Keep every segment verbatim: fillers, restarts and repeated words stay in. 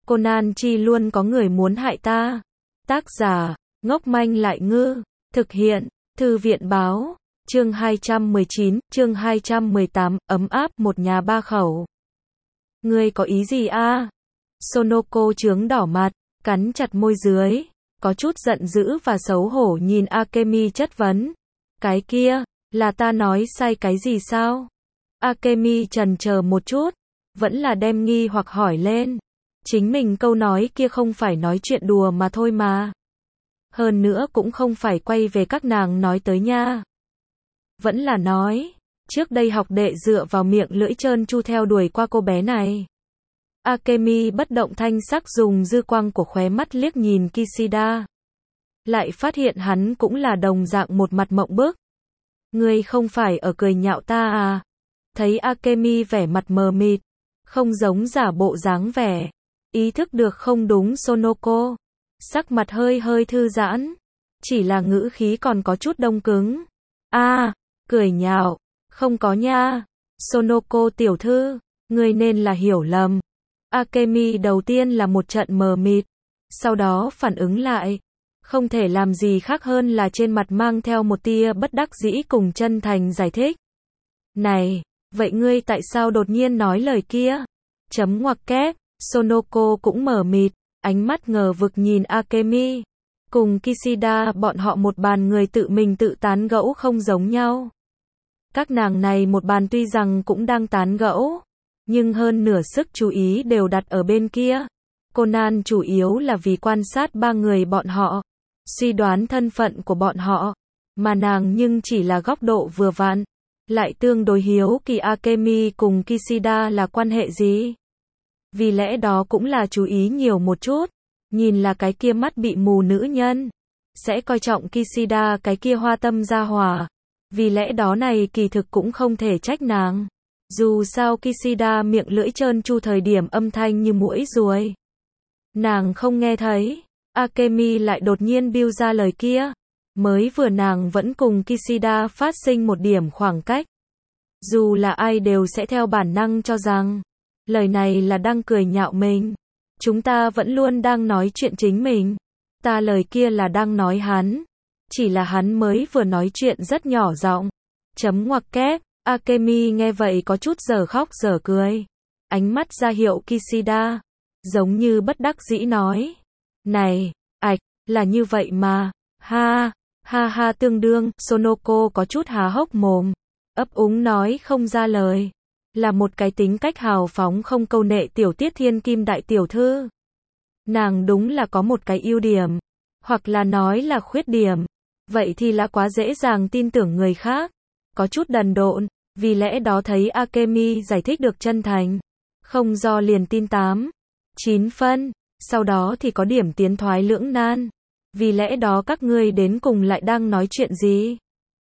Conan chi luôn có người muốn hại ta. Tác giả, ngốc manh lại ngư. Thực hiện, Thư viện báo. Chương hai trăm mười chín, chương hai trăm mười tám, ấm áp một nhà ba khẩu. Ngươi có ý gì a? Sonoko trướng đỏ mặt, cắn chặt môi dưới, có chút giận dữ và xấu hổ nhìn Akemi chất vấn. Cái kia, là ta nói sai cái gì sao? Akemi chần chờ một chút, vẫn là đem nghi hoặc hỏi lên. Chính mình câu nói kia không phải nói chuyện đùa mà thôi mà. Hơn nữa cũng không phải quay về các nàng nói tới nha. Vẫn là nói, trước đây học đệ dựa vào miệng lưỡi trơn tru theo đuổi qua cô bé này. Akemi bất động thanh sắc dùng dư quang của khóe mắt liếc nhìn Kishida. Lại phát hiện hắn cũng là đồng dạng một mặt mộng bức. Ngươi không phải ở cười nhạo ta à? Thấy Akemi vẻ mặt mờ mịt, không giống giả bộ dáng vẻ. Ý thức được không đúng Sonoko. Sắc mặt hơi hơi thư giãn. Chỉ là ngữ khí còn có chút đông cứng. A, à, cười nhạo. Không có nha. Sonoko tiểu thư, ngươi nên là hiểu lầm. Akemi đầu tiên là một trận mờ mịt. Sau đó phản ứng lại. Không thể làm gì khác hơn là trên mặt mang theo một tia bất đắc dĩ cùng chân thành giải thích. Này, vậy ngươi tại sao đột nhiên nói lời kia? Chấm ngoặc kép. Sonoko cũng mờ mịt, ánh mắt ngờ vực nhìn Akemi. Cùng Kishida bọn họ một bàn người tự mình tự tán gẫu không giống nhau. Các nàng này một bàn tuy rằng cũng đang tán gẫu, nhưng hơn nửa sức chú ý đều đặt ở bên kia. Conan chủ yếu là vì quan sát ba người bọn họ, suy đoán thân phận của bọn họ, mà nàng nhưng chỉ là góc độ vừa vặn. Lại tương đối hiếu kỳ Akemi cùng Kishida là quan hệ gì. Vì lẽ đó cũng là chú ý nhiều một chút. Nhìn là cái kia mắt bị mù nữ nhân sẽ coi trọng Kishida cái kia hoa tâm gia hỏa. Vì lẽ đó này kỳ thực cũng không thể trách nàng. Dù sao Kishida miệng lưỡi trơn tru thời điểm âm thanh như muỗi ruồi. Nàng không nghe thấy. Akemi lại đột nhiên biêu ra lời kia. Mới vừa nàng vẫn cùng Kishida phát sinh một điểm khoảng cách. Dù là ai đều sẽ theo bản năng cho rằng lời này là đang cười nhạo mình. Chúng ta vẫn luôn đang nói chuyện chính mình. Ta lời kia là đang nói hắn. Chỉ là hắn mới vừa nói chuyện rất nhỏ giọng. Chấm ngoặc kép. Akemi nghe vậy có chút giờ khóc giờ cười. Ánh mắt ra hiệu Kishida. Giống như bất đắc dĩ nói. Này, ạch, là như vậy mà. Ha, ha ha tương đương. Sonoko có chút há hốc mồm. Ấp úng nói không ra lời. Là một cái tính cách hào phóng không câu nệ tiểu tiết thiên kim đại tiểu thư. Nàng đúng là có một cái ưu điểm. Hoặc là nói là khuyết điểm. Vậy thì là quá dễ dàng tin tưởng người khác. Có chút đần độn. Vì lẽ đó thấy Akemi giải thích được chân thành. Không do liền tin tám, chín phân. Sau đó thì có điểm tiến thoái lưỡng nan. Vì lẽ đó các ngươi đến cùng lại đang nói chuyện gì?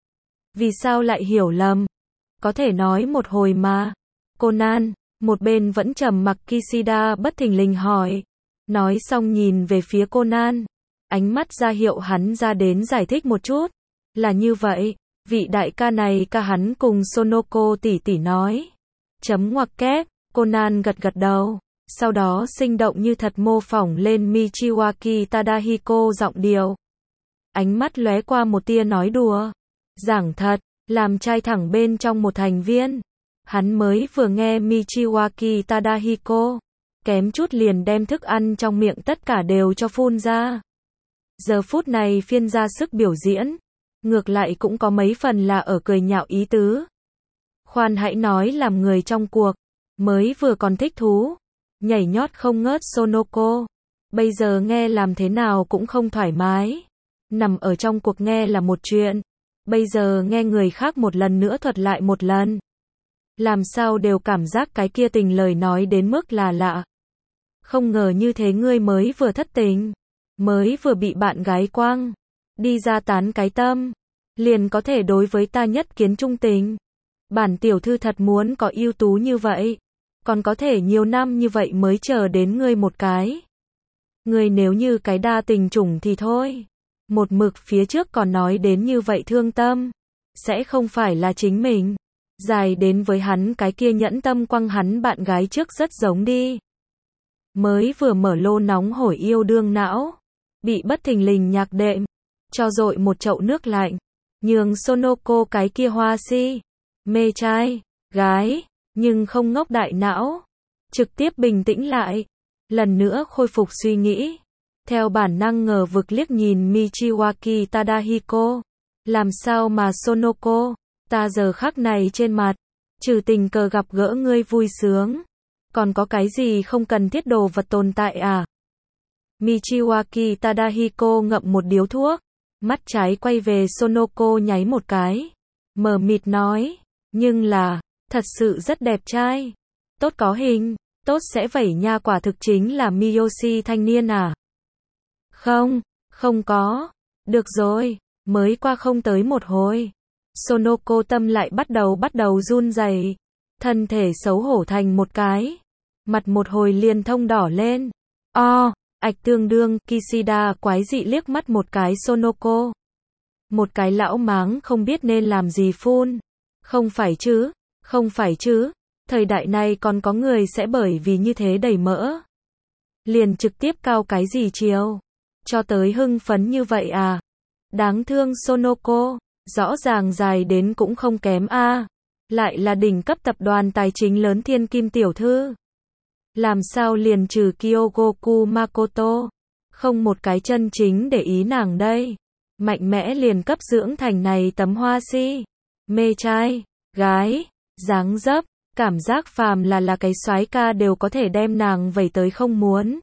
Vì sao lại hiểu lầm? Có thể nói một hồi mà. Conan, một bên vẫn trầm mặc Kishida bất thình lình hỏi. Nói xong nhìn về phía Conan. Ánh mắt ra hiệu hắn ra đến giải thích một chút. Là như vậy, vị đại ca này ca hắn cùng Sonoko tỷ tỷ nói. Chấm ngoặc kép, Conan gật gật đầu. Sau đó sinh động như thật mô phỏng lên Michiwaki Tadahiko giọng điệu. Ánh mắt lóe qua một tia nói đùa. Giảng thật, làm trai thẳng bên trong một thành viên. Hắn mới vừa nghe Michiwaki Tadahiko, kém chút liền đem thức ăn trong miệng tất cả đều cho phun ra. Giờ phút này phiên ra sức biểu diễn, ngược lại cũng có mấy phần là ở cười nhạo ý tứ. Khoan hãy nói làm người trong cuộc, mới vừa còn thích thú, nhảy nhót không ngớt Sonoko. Bây giờ nghe làm thế nào cũng không thoải mái. Nằm ở trong cuộc nghe là một chuyện, bây giờ nghe người khác một lần nữa thuật lại một lần. Làm sao đều cảm giác cái kia tình lời nói đến mức là lạ. Không ngờ như thế ngươi mới vừa thất tình, mới vừa bị bạn gái quăng, đi ra tán cái tâm, liền có thể đối với ta nhất kiến trung tình. Bản tiểu thư thật muốn có ưu tú như vậy, còn có thể nhiều năm như vậy mới chờ đến ngươi một cái. Ngươi nếu như cái đa tình chủng thì thôi. Một mực phía trước còn nói đến như vậy thương tâm, sẽ không phải là chính mình. Dài đến với hắn cái kia nhẫn tâm quăng hắn bạn gái trước rất giống đi. mới vừa mở lô nóng hổi yêu đương não, bị bất thình lình nhạc đệm, cho dội một chậu nước lạnh, nhường Sonoko cái kia hoa si, mê trai, gái, nhưng không ngốc đại não, trực tiếp bình tĩnh lại, lần nữa khôi phục suy nghĩ, theo bản năng ngờ vực liếc nhìn Michiwaki Tadahiko, làm sao mà Sonoko, ta giờ khắc này trên mặt, trừ tình cờ gặp gỡ ngươi vui sướng, còn có cái gì không cần thiết đồ vật tồn tại à? Michiwaki Tadahiko ngậm một điếu thuốc, mắt trái quay về Sonoko nháy một cái, mờ mịt nói, nhưng là, thật sự rất đẹp trai, tốt có hình, tốt sẽ vẩy nha, quả thực chính là Miyoshi thanh niên à? Không, không có, được rồi, mới qua không tới một hồi. Sonoko tâm lại bắt đầu bắt đầu run rẩy, thân thể xấu hổ thành một cái, mặt một hồi liền thông đỏ lên. O, ạch tương đương, Kishida quái dị liếc mắt một cái Sonoko. Một cái lão máng không biết nên làm gì phun. Không phải chứ, không phải chứ, thời đại này còn có người sẽ bởi vì như thế đầy mỡ. Liền trực tiếp cao cái gì chiều, cho tới hưng phấn như vậy à? Đáng thương Sonoko, rõ ràng dài đến cũng không kém a, à. Lại là đỉnh cấp tập đoàn tài chính lớn thiên kim tiểu thư. Làm sao liền trừ Kyogoku Makoto, không một cái chân chính để ý nàng đây. Mạnh mẽ liền cấp dưỡng thành này tấm hoa si, mê trai, gái, dáng dấp, cảm giác phàm là là cái soái ca đều có thể đem nàng vẩy tới không muốn.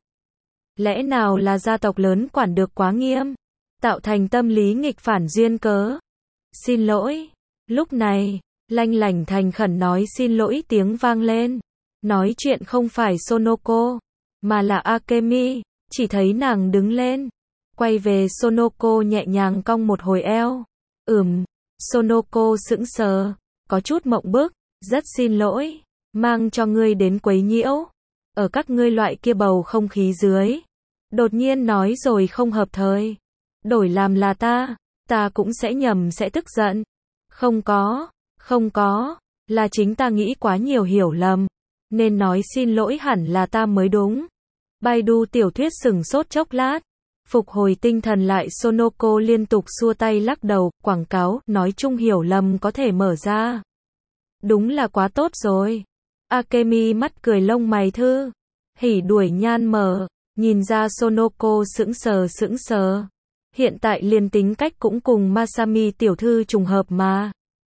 Lẽ nào là gia tộc lớn quản được quá nghiêm, tạo thành tâm lý nghịch phản duyên cớ? Xin lỗi. Lúc này, lanh lảnh thành khẩn nói xin lỗi tiếng vang lên. Nói chuyện không phải Sonoko, mà là Akemi, chỉ thấy nàng đứng lên, quay về Sonoko nhẹ nhàng cong một hồi eo. Ừm, Sonoko sững sờ, có chút mộng bức, rất xin lỗi, mang cho ngươi đến quấy nhiễu. Ở các ngươi loại kia bầu không khí dưới, đột nhiên nói rồi không hợp thời. Đổi làm là ta, ta cũng sẽ nhầm sẽ tức giận. Không có, không có, là chính ta nghĩ quá nhiều hiểu lầm. Nên nói xin lỗi hẳn là ta mới đúng. Baidu tiểu thuyết sừng sốt chốc lát. Phục hồi tinh thần lại Sonoko liên tục xua tay lắc đầu, quảng cáo, nói chung hiểu lầm có thể mở ra. Đúng là quá tốt rồi. Akemi mắt cười lông mày thư, hỉ đuổi nhan mở, nhìn ra Sonoko sững sờ sững sờ. Hiện tại liền tính cách cũng cùng Masami tiểu thư trùng hợp mà.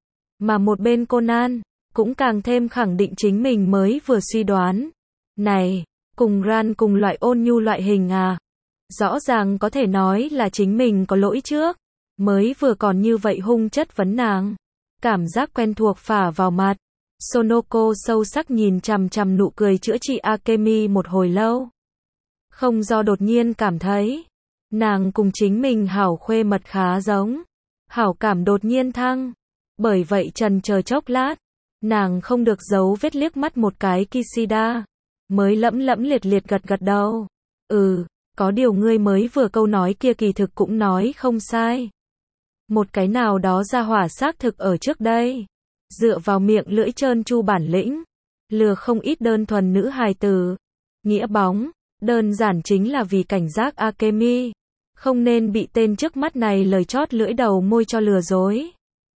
Mà một bên Conan, cũng càng thêm khẳng định chính mình mới vừa suy đoán. Này, cùng Ran cùng loại ôn nhu loại hình à? Rõ ràng có thể nói là chính mình có lỗi trước, mới vừa còn như vậy hung chất vấn nàng. Cảm giác quen thuộc phả vào mặt. Sonoko sâu sắc nhìn chằm chằm nụ cười chữa trị Akemi một hồi lâu. Không do đột nhiên cảm thấy, nàng cùng chính mình hảo khuê mật khá giống. Hảo cảm đột nhiên thăng. Bởi vậy trần chờ chốc lát, nàng không được giấu vết liếc mắt một cái Kishida. Mới lẫm lẫm liệt liệt gật gật đầu. Ừ, có điều ngươi mới vừa câu nói kia kỳ thực cũng nói không sai. Một cái nào đó ra hỏa xác thực ở trước đây. Dựa vào miệng lưỡi trơn tru bản lĩnh. Lừa không ít đơn thuần nữ hài tử. Nghĩa bóng, đơn giản chính là vì cảnh giác Akemi. Không nên bị tên trước mắt này lời chót lưỡi đầu môi cho lừa dối.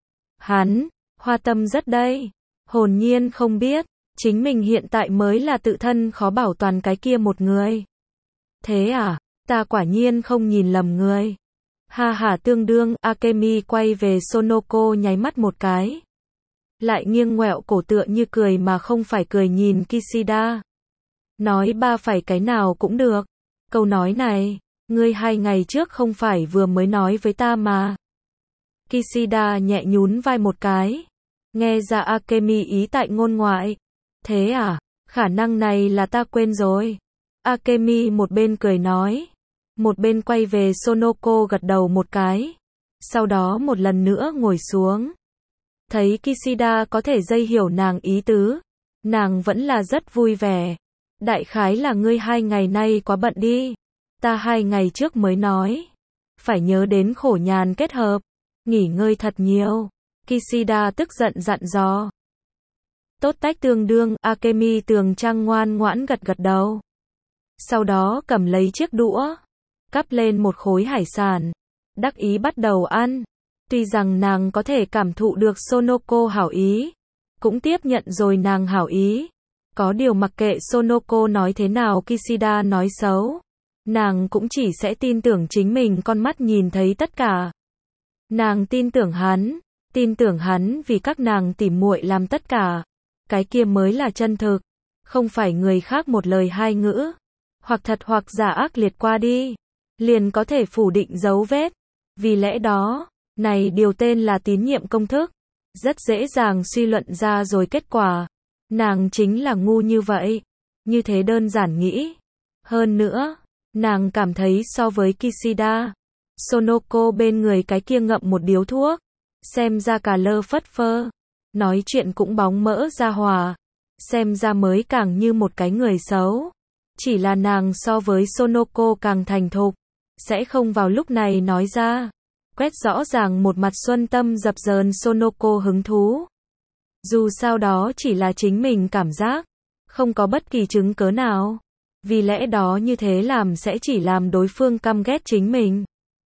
Hắn, hoa tâm rất đây. Hồn nhiên không biết, chính mình hiện tại mới là tự thân khó bảo toàn cái kia một người. Thế à, ta quả nhiên không nhìn lầm người. Ha ha tương đương, Akemi quay về Sonoko nháy mắt một cái. Lại nghiêng ngoẹo cổ tựa như cười mà không phải cười nhìn Kishida. Nói ba phải cái nào cũng được. Câu nói này, ngươi hai ngày trước không phải vừa mới nói với ta mà. Kishida nhẹ nhún vai một cái. Nghe ra Akemi ý tại ngôn ngoại. Thế à, khả năng này là ta quên rồi. Akemi một bên cười nói, một bên quay về Sonoko gật đầu một cái. Sau đó một lần nữa ngồi xuống. Thấy Kishida có thể dây hiểu nàng ý tứ, nàng vẫn là rất vui vẻ. Đại khái là ngươi hai ngày nay quá bận đi. Ta hai ngày trước mới nói. Phải nhớ đến khổ nhàn kết hợp. Nghỉ ngơi thật nhiều. Kishida tức giận dặn dò. Tốt tách tương đương, Akemi tường trang ngoan ngoãn gật gật đầu. Sau đó cầm lấy chiếc đũa, cắp lên một khối hải sản, đắc ý bắt đầu ăn. Tuy rằng nàng có thể cảm thụ được Sonoko hảo ý, cũng tiếp nhận rồi nàng hảo ý. Có điều mặc kệ Sonoko nói thế nào, Kishida nói xấu, nàng cũng chỉ sẽ tin tưởng chính mình con mắt nhìn thấy tất cả. Nàng tin tưởng hắn, tin tưởng hắn vì các nàng tỉ muội làm tất cả. Cái kia mới là chân thực, không phải người khác một lời hai ngữ, hoặc thật hoặc giả ác liệt qua đi, liền có thể phủ định dấu vết. Vì lẽ đó, này điều tên là tín nhiệm công thức, rất dễ dàng suy luận ra rồi kết quả. Nàng chính là ngu như vậy, như thế đơn giản nghĩ. Hơn nữa, nàng cảm thấy so với Kishida, Sonoko bên người cái kia ngậm một điếu thuốc, xem ra cà lơ phất phơ, nói chuyện cũng bóng mỡ ra hòa, xem ra mới càng như một cái người xấu. Chỉ là nàng so với Sonoko càng thành thục, sẽ không vào lúc này nói ra. Quét rõ ràng một mặt xuân tâm dập dờn Sonoko hứng thú. Dù sao đó chỉ là chính mình cảm giác, không có bất kỳ chứng cớ nào. Vì lẽ đó như thế làm sẽ chỉ làm đối phương căm ghét chính mình,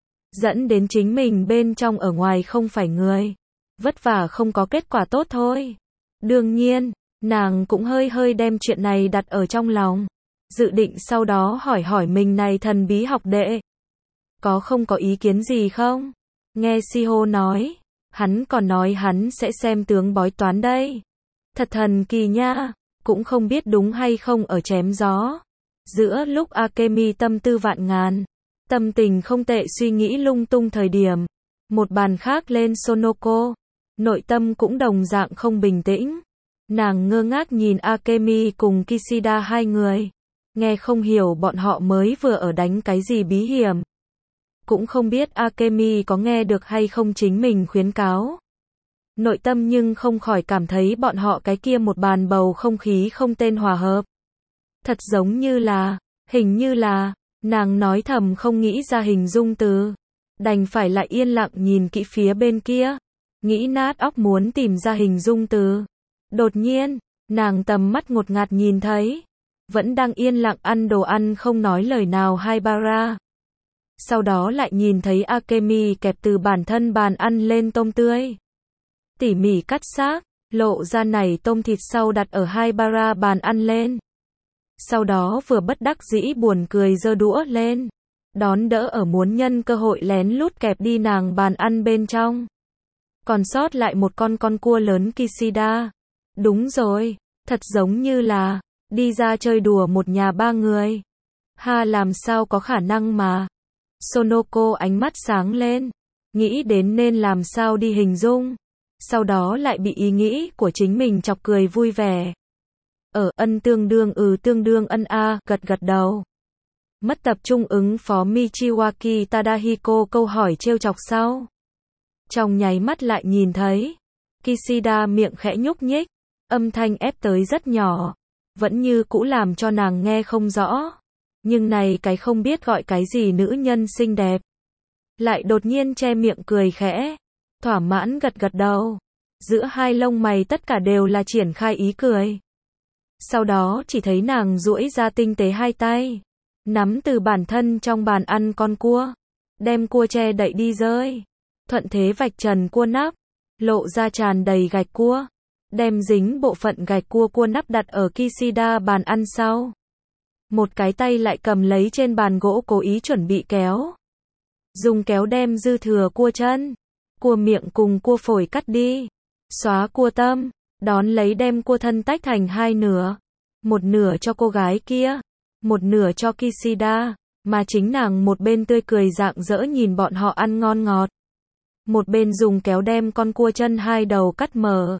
dẫn đến chính mình bên trong ở ngoài không phải người, vất vả không có kết quả tốt thôi. Đương nhiên, nàng cũng hơi hơi đem chuyện này đặt ở trong lòng, dự định sau đó hỏi hỏi mình này thần bí học đệ, có không có ý kiến gì không? Nghe Shiho nói, hắn còn nói hắn sẽ xem tướng bói toán đây. Thật thần kỳ nha, cũng không biết đúng hay không ở chém gió. Giữa lúc Akemi tâm tư vạn ngàn, tâm tình không tệ suy nghĩ lung tung thời điểm, một bàn khác lên Sonoko, nội tâm cũng đồng dạng không bình tĩnh. Nàng ngơ ngác nhìn Akemi cùng Kishida hai người, nghe không hiểu bọn họ mới vừa ở đánh cái gì bí hiểm. Cũng không biết Akemi có nghe được hay không chính mình khuyến cáo. Nội tâm nhưng không khỏi cảm thấy bọn họ cái kia một bàn bầu không khí không tên hòa hợp. Thật giống như là, hình như là, nàng nói thầm không nghĩ ra hình dung từ. Đành phải lại yên lặng nhìn kỹ phía bên kia. Nghĩ nát óc muốn tìm ra hình dung từ. Đột nhiên, nàng tầm mắt ngột ngạt nhìn thấy. Vẫn đang yên lặng ăn đồ ăn không nói lời nào Haibara. Sau đó lại nhìn thấy Akemi kẹp từ bản thân bàn ăn lên tôm tươi. Tỉ mỉ cắt xác, lộ ra này tôm thịt sau đặt ở Haibara bàn ăn lên. Sau đó vừa bất đắc dĩ buồn cười giơ đũa lên, đón đỡ ở muốn nhân cơ hội lén lút kẹp đi nàng bàn ăn bên trong. Còn sót lại một con con cua lớn Kishida. Đúng rồi, thật giống như là đi ra chơi đùa một nhà ba người. Ha, làm sao có khả năng mà. Sonoko ánh mắt sáng lên, nghĩ đến nên làm sao đi hình dung. Sau đó lại bị ý nghĩ của chính mình chọc cười vui vẻ. Ở ân tương đương ừ tương đương ân a, gật gật đầu. Mất tập trung ứng phó Michiwaki Tadahiko câu hỏi trêu chọc sau. Trong nháy mắt lại nhìn thấy Kishida miệng khẽ nhúc nhích, âm thanh ép tới rất nhỏ, vẫn như cũ làm cho nàng nghe không rõ. Nhưng này cái không biết gọi cái gì nữ nhân xinh đẹp, lại đột nhiên che miệng cười khẽ, thỏa mãn gật gật đầu. Giữa hai lông mày tất cả đều là triển khai ý cười. Sau đó chỉ thấy nàng duỗi ra tinh tế hai tay, nắm từ bản thân trong bàn ăn con cua, đem cua che đậy đi rơi. Thuận thế vạch trần cua nắp, lộ ra tràn đầy gạch cua, đem dính bộ phận gạch cua cua nắp đặt ở Kishida bàn ăn sau. Một cái tay lại cầm lấy trên bàn gỗ cố ý chuẩn bị kéo. Dùng kéo đem dư thừa cua chân, cua miệng cùng cua phổi cắt đi. Xóa cua tâm, đón lấy đem cua thân tách thành hai nửa. Một nửa cho cô gái kia, một nửa cho Kishida, mà chính nàng một bên tươi cười rạng rỡ nhìn bọn họ ăn ngon ngọt. Một bên dùng kéo đem con cua chân hai đầu cắt mở.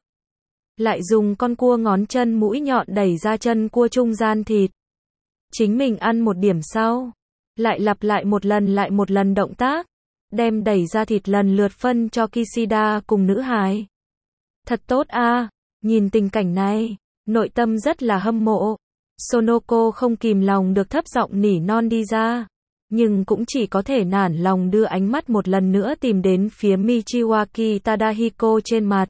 Lại dùng con cua ngón chân mũi nhọn đẩy ra chân cua trung gian thịt. Chính mình ăn một điểm sau, lại lặp lại một lần lại một lần động tác, đem đẩy ra thịt lần lượt phân cho Kishida cùng nữ hài. Thật tốt a, nhìn tình cảnh này, nội tâm rất là hâm mộ. Sonoko không kìm lòng được thấp giọng nỉ non đi ra, nhưng cũng chỉ có thể nản lòng đưa ánh mắt một lần nữa tìm đến phía Michiwaki Tadahiko trên mặt.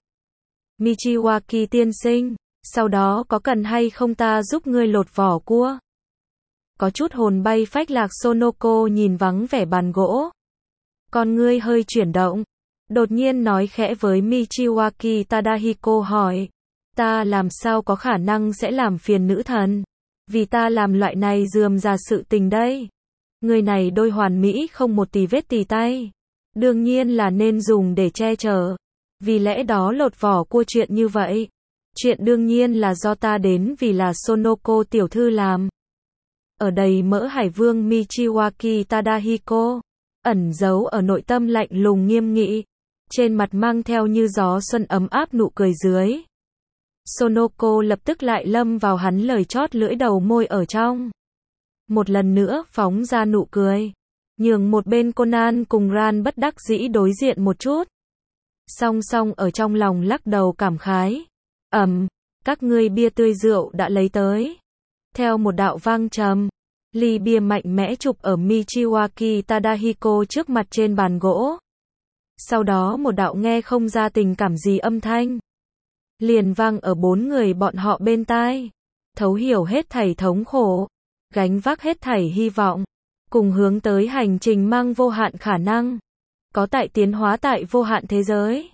Michiwaki tiên sinh, sau đó có cần hay không ta giúp ngươi lột vỏ cua? có chút hồn bay phách lạc Sonoko nhìn vắng vẻ bàn gỗ. Con ngươi hơi chuyển động. Đột nhiên nói khẽ với Michiwaki Tadahiko hỏi. Ta làm sao có khả năng sẽ làm phiền nữ thần? Vì ta làm loại này rườm rà sự tình đây. Người này đôi hoàn mỹ không một tì vết tì tay. Đương nhiên là nên dùng để che chở. Vì lẽ đó lột vỏ cua chuyện như vậy. Chuyện đương nhiên là do ta đến vì là Sonoko tiểu thư làm. Ở đầy mỡ Hải Vương Michiwaki Tadahiko. Ẩn giấu ở nội tâm lạnh lùng nghiêm nghị. Trên mặt mang theo như gió xuân ấm áp nụ cười dưới. Sonoko lập tức lại lâm vào hắn lời chót lưỡi đầu môi ở trong. Một lần nữa phóng ra nụ cười. Nhường một bên Conan cùng Ran bất đắc dĩ đối diện một chút. Song song ở trong lòng lắc đầu cảm khái. Ầm, các ngươi bia tươi rượu đã lấy tới. Theo một đạo vang trầm, ly bia mạnh mẽ chụp ở Michiwaki Tadahiko trước mặt trên bàn gỗ. Sau đó một đạo nghe không ra tình cảm gì âm thanh. Liền vang ở bốn người bọn họ bên tai. Thấu hiểu hết thảy thống khổ. Gánh vác hết thảy hy vọng. Cùng hướng tới hành trình mang vô hạn khả năng. Có tại tiến hóa tại vô hạn thế giới.